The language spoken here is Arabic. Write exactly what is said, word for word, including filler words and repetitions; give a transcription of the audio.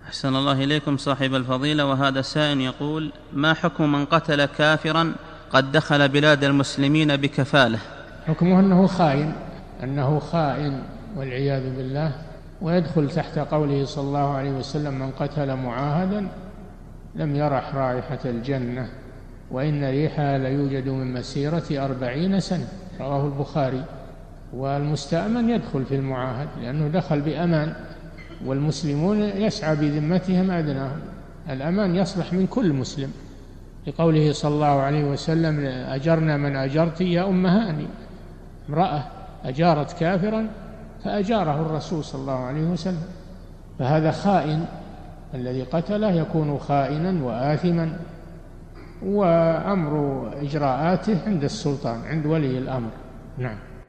أحسن الله إليكم صاحب الفضيلة. وهذا سائل يقول: ما حكم من قتل كافرا قد دخل بلاد المسلمين بكفالة؟ حكمه أنه خائن، أنه خائن والعياذ بالله، ويدخل تحت قوله صلى الله عليه وسلم: من قتل معاهدا لم يرح رائحة الجنة وإن ريحها ليوجد من مسيرة أربعين سنة، رواه البخاري. والمستأمن يدخل في المعاهد لأنه دخل بأمان، والمسلمون يسعى بذمتهم أدناهم. الأمان يصلح من كل مسلم، لقوله صلى الله عليه وسلم: أجرنا من أجرت يا أم هاني. امرأة أجارت كافرا فأجاره الرسول صلى الله عليه وسلم. فهذا خائن، الذي قتله يكون خائنا وآثما، وأمر إجراءاته عند السلطان، عند ولي الأمر. نعم.